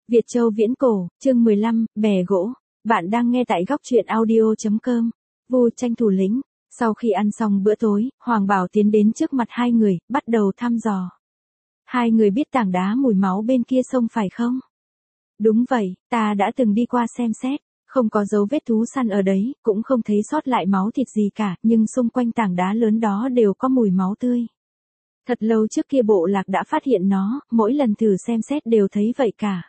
Việt Châu Viễn Cổ, chương 15, bè gỗ. Bạn đang nghe tại góc truyện audio.com. Vu Tranh thủ lĩnh. Sau khi ăn xong bữa tối, Hoàng Bảo tiến đến trước mặt hai người, bắt đầu thăm dò. Hai người biết tảng đá mùi máu bên kia sông phải không? Đúng vậy, ta đã từng đi qua xem xét. Không có dấu vết thú săn ở đấy, cũng không thấy sót lại máu thịt gì cả, nhưng xung quanh tảng đá lớn đó đều có mùi máu tươi. Thật lâu trước kia bộ lạc đã phát hiện nó, mỗi lần thử xem xét đều thấy vậy cả.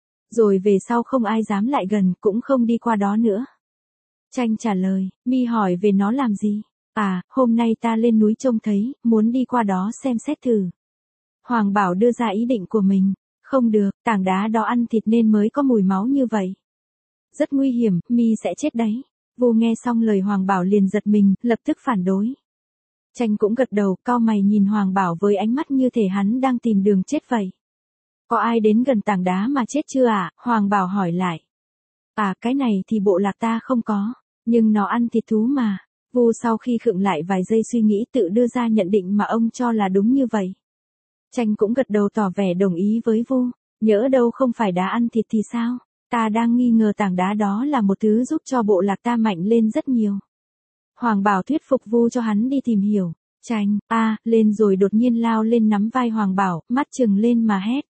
Rồi về sau không ai dám lại gần, cũng không đi qua đó nữa. Tranh trả lời, Mi hỏi về nó làm gì? À, hôm nay ta lên núi trông thấy, muốn đi qua đó xem xét thử. Hoàng Bảo đưa ra ý định của mình. Không được, tảng đá đó ăn thịt nên mới có mùi máu như vậy. Rất nguy hiểm, Mi sẽ chết đấy. Vu nghe xong lời Hoàng Bảo liền giật mình, lập tức phản đối. Tranh cũng gật đầu, cau mày nhìn Hoàng Bảo với ánh mắt như thể hắn đang tìm đường chết vậy. Có ai đến gần tảng đá mà chết chưa ạ? Hoàng Bảo hỏi lại. À, cái này thì bộ lạc ta không có, nhưng nó ăn thịt thú mà. Vu sau khi khựng lại vài giây suy nghĩ tự đưa ra nhận định mà ông cho là đúng như vậy. Tranh cũng gật đầu tỏ vẻ đồng ý với Vu. Nhỡ đâu không phải đá ăn thịt thì sao? Ta đang nghi ngờ tảng đá đó là một thứ giúp cho bộ lạc ta mạnh lên rất nhiều. Hoàng Bảo thuyết phục Vu cho hắn đi tìm hiểu. Tranh, lên rồi đột nhiên lao lên nắm vai Hoàng Bảo, mắt trừng lên mà hét.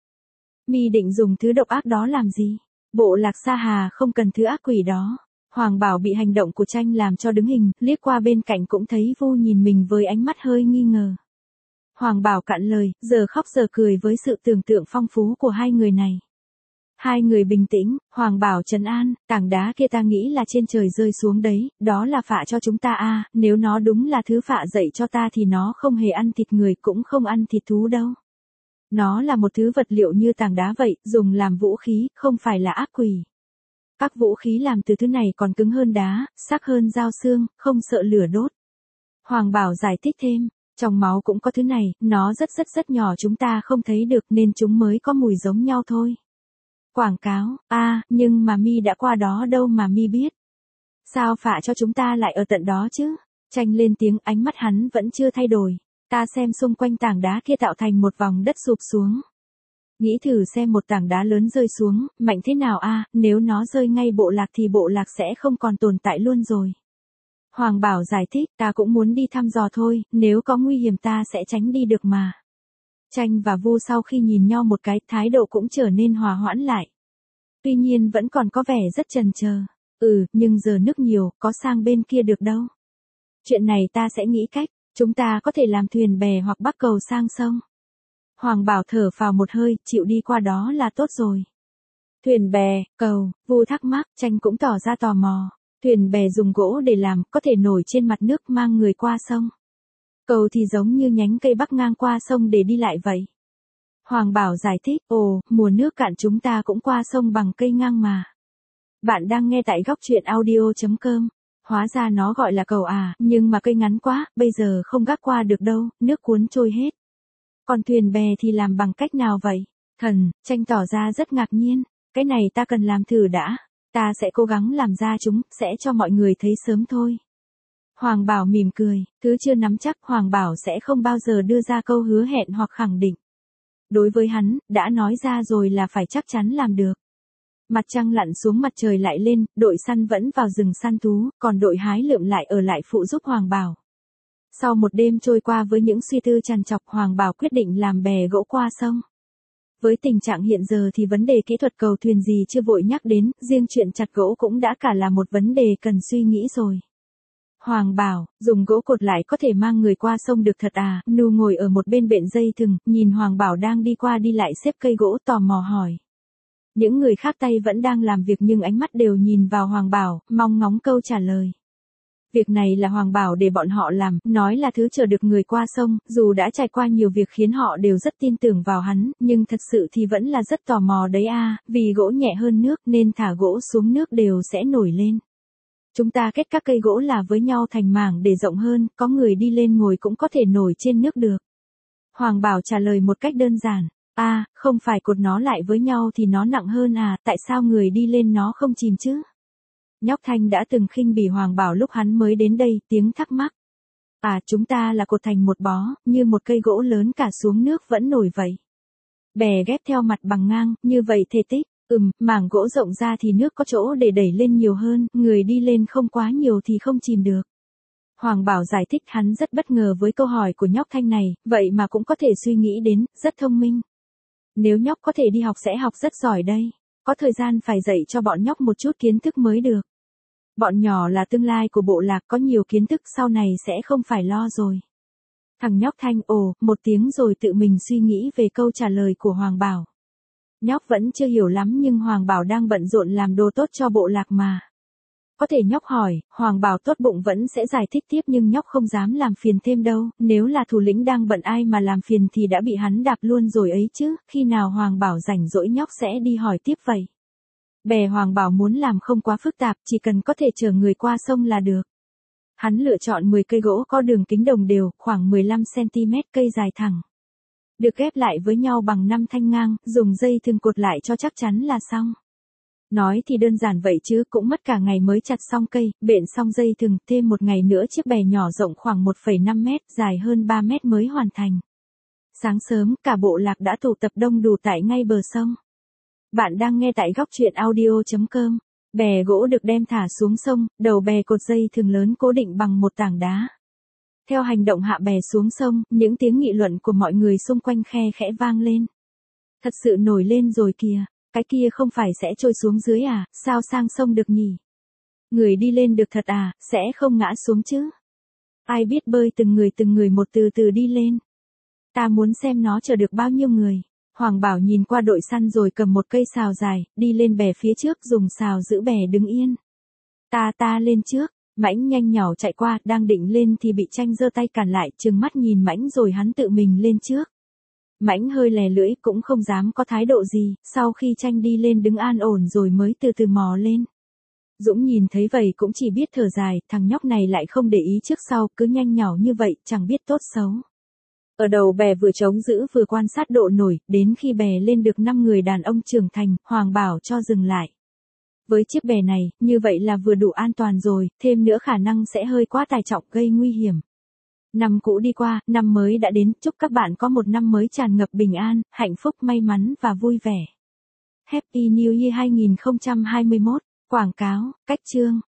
Mi định dùng thứ độc ác đó làm gì? Bộ lạc Sa Hà không cần thứ ác quỷ đó. Hoàng Bảo bị hành động của Tranh làm cho đứng hình, liếc qua bên cạnh cũng thấy Vu nhìn mình với ánh mắt hơi nghi ngờ. Hoàng Bảo cạn lời, giờ khóc giờ cười với sự tưởng tượng phong phú của hai người này. Hai người bình tĩnh, Hoàng Bảo trấn an, tảng đá kia ta nghĩ là trên trời rơi xuống đấy, đó là phạ cho chúng ta nếu nó đúng là thứ phạ dạy cho ta thì nó không hề ăn thịt người cũng không ăn thịt thú đâu. Nó là một thứ vật liệu như tảng đá vậy, dùng làm vũ khí, không phải là ác quỷ. Các vũ khí làm từ thứ này còn cứng hơn đá, sắc hơn dao xương, không sợ lửa đốt. Hoàng Bảo giải thích thêm, trong máu cũng có thứ này, nó rất nhỏ chúng ta không thấy được nên chúng mới có mùi giống nhau thôi. Quảng cáo, nhưng mà Mi đã qua đó đâu mà Mi biết. Sao phạ cho chúng ta lại ở tận đó chứ? Tranh lên tiếng, ánh mắt hắn vẫn chưa thay đổi. Ta xem xung quanh tảng đá kia tạo thành một vòng đất sụp xuống. Nghĩ thử xem một tảng đá lớn rơi xuống, mạnh thế nào nếu nó rơi ngay bộ lạc thì bộ lạc sẽ không còn tồn tại luôn rồi. Hoàng Bảo giải thích, ta cũng muốn đi thăm dò thôi, nếu có nguy hiểm ta sẽ tránh đi được mà. Tranh và Vu sau khi nhìn nhau một cái, thái độ cũng trở nên hòa hoãn lại. Tuy nhiên vẫn còn có vẻ rất chần chờ. Nhưng giờ nước nhiều, có sang bên kia được đâu. Chuyện này ta sẽ nghĩ cách, chúng ta có thể làm thuyền bè hoặc bắc cầu sang sông. Hoàng Bảo thở phào một hơi, chịu đi qua đó là tốt rồi. Thuyền bè, cầu, Vu thắc mắc, Tranh cũng tỏ ra tò mò. Thuyền bè dùng gỗ để làm, có thể nổi trên mặt nước mang người qua sông. Cầu thì giống như nhánh cây bắc ngang qua sông để đi lại vậy. Hoàng Bảo giải thích, mùa nước cạn chúng ta cũng qua sông bằng cây ngang mà. Bạn đang nghe tại góc truyện audio.com. Hóa ra nó gọi là cầu nhưng mà cây ngắn quá, bây giờ không gác qua được đâu, nước cuốn trôi hết. Còn thuyền bè thì làm bằng cách nào vậy? Tranh tỏ ra rất ngạc nhiên, cái này ta cần làm thử đã. Ta sẽ cố gắng làm ra chúng, sẽ cho mọi người thấy sớm thôi. Hoàng Bảo mỉm cười, thứ chưa nắm chắc Hoàng Bảo sẽ không bao giờ đưa ra câu hứa hẹn hoặc khẳng định. Đối với hắn, đã nói ra rồi là phải chắc chắn làm được. Mặt trăng lặn xuống mặt trời lại lên, đội săn vẫn vào rừng săn thú, còn đội hái lượm lại ở lại phụ giúp Hoàng Bảo. Sau một đêm trôi qua với những suy tư trằn trọc, Hoàng Bảo quyết định làm bè gỗ qua sông. Với tình trạng hiện giờ thì vấn đề kỹ thuật cầu thuyền gì chưa vội nhắc đến, riêng chuyện chặt gỗ cũng đã cả là một vấn đề cần suy nghĩ rồi. Hoàng Bảo, dùng gỗ cột lại có thể mang người qua sông được thật Nu ngồi ở một bên bện dây thừng, nhìn Hoàng Bảo đang đi qua đi lại xếp cây gỗ tò mò hỏi. Những người khác tay vẫn đang làm việc nhưng ánh mắt đều nhìn vào Hoàng Bảo, mong ngóng câu trả lời. Việc này là Hoàng Bảo để bọn họ làm, nói là thứ chờ được người qua sông, dù đã trải qua nhiều việc khiến họ đều rất tin tưởng vào hắn, nhưng thật sự thì vẫn là rất tò mò đấy vì gỗ nhẹ hơn nước nên thả gỗ xuống nước đều sẽ nổi lên. Chúng ta kết các cây gỗ là với nhau thành mảng để rộng hơn, có người đi lên ngồi cũng có thể nổi trên nước được. Hoàng Bảo trả lời một cách đơn giản, không phải cột nó lại với nhau thì nó nặng hơn tại sao người đi lên nó không chìm chứ? Nhóc Thanh đã từng khinh bỉ Hoàng Bảo lúc hắn mới đến đây, tiếng thắc mắc. Chúng ta là cột thành một bó, như một cây gỗ lớn cả xuống nước vẫn nổi vậy. Bè ghép theo mặt bằng ngang, như vậy thể tích. Mảng gỗ rộng ra thì nước có chỗ để đẩy lên nhiều hơn, người đi lên không quá nhiều thì không chìm được. Hoàng Bảo giải thích hắn rất bất ngờ với câu hỏi của nhóc Thanh này, vậy mà cũng có thể suy nghĩ đến, rất thông minh. Nếu nhóc có thể đi học sẽ học rất giỏi đây. Có thời gian phải dạy cho bọn nhóc một chút kiến thức mới được. Bọn nhỏ là tương lai của bộ lạc, có nhiều kiến thức sau này sẽ không phải lo rồi. Thằng nhóc Thanh một tiếng rồi tự mình suy nghĩ về câu trả lời của Hoàng Bảo. Nhóc vẫn chưa hiểu lắm nhưng Hoàng Bảo đang bận rộn làm đồ tốt cho bộ lạc mà. Có thể nhóc hỏi, Hoàng Bảo tốt bụng vẫn sẽ giải thích tiếp nhưng nhóc không dám làm phiền thêm đâu, nếu là thủ lĩnh đang bận ai mà làm phiền thì đã bị hắn đạp luôn rồi ấy chứ, khi nào Hoàng Bảo rảnh rỗi nhóc sẽ đi hỏi tiếp vậy. Bè Hoàng Bảo muốn làm không quá phức tạp, chỉ cần có thể chở người qua sông là được. Hắn lựa chọn 10 cây gỗ có đường kính đồng đều, khoảng 15cm cây dài thẳng. Được ghép lại với nhau bằng 5 thanh ngang, dùng dây thừng cột lại cho chắc chắn là xong. Nói thì đơn giản vậy chứ cũng mất cả ngày mới chặt xong cây, bện xong dây thừng, thêm một ngày nữa chiếc bè nhỏ rộng khoảng 1,5 mét, dài hơn 3 mét mới hoàn thành. Sáng sớm, cả bộ lạc đã tụ tập đông đủ tại ngay bờ sông. Bạn đang nghe tại góc truyện audio.com. Bè gỗ được đem thả xuống sông, đầu bè cột dây thừng lớn cố định bằng một tảng đá. Theo hành động hạ bè xuống sông, những tiếng nghị luận của mọi người xung quanh khe khẽ vang lên. Thật sự nổi lên rồi kìa, cái kia không phải sẽ trôi xuống dưới à, sao sang sông được nhỉ? Người đi lên được thật à, sẽ không ngã xuống chứ? Ai biết bơi từng người một từ từ đi lên. Ta muốn xem nó chở được bao nhiêu người. Hoàng Bảo nhìn qua đội săn rồi cầm một cây sào dài, đi lên bè phía trước dùng sào giữ bè đứng yên. Ta lên trước. Mãnh nhanh nhỏ chạy qua, đang định lên thì bị Tranh giơ tay cản lại, trừng mắt nhìn Mãnh rồi hắn tự mình lên trước. Mãnh hơi lè lưỡi cũng không dám có thái độ gì, sau khi Tranh đi lên đứng an ổn rồi mới từ từ mò lên. Dũng nhìn thấy vậy cũng chỉ biết thở dài, thằng nhóc này lại không để ý trước sau, cứ nhanh nhỏ như vậy, chẳng biết tốt xấu. Ở đầu bè vừa trống giữ vừa quan sát độ nổi, đến khi bè lên được 5 người đàn ông trưởng thành, Hoàng Bảo cho dừng lại. Với chiếc bè này, như vậy là vừa đủ an toàn rồi, thêm nữa khả năng sẽ hơi quá tải trọng gây nguy hiểm. Năm cũ đi qua, năm mới đã đến, chúc các bạn có một năm mới tràn ngập bình an, hạnh phúc, may mắn và vui vẻ. Happy New Year 2021, quảng cáo, cách chương.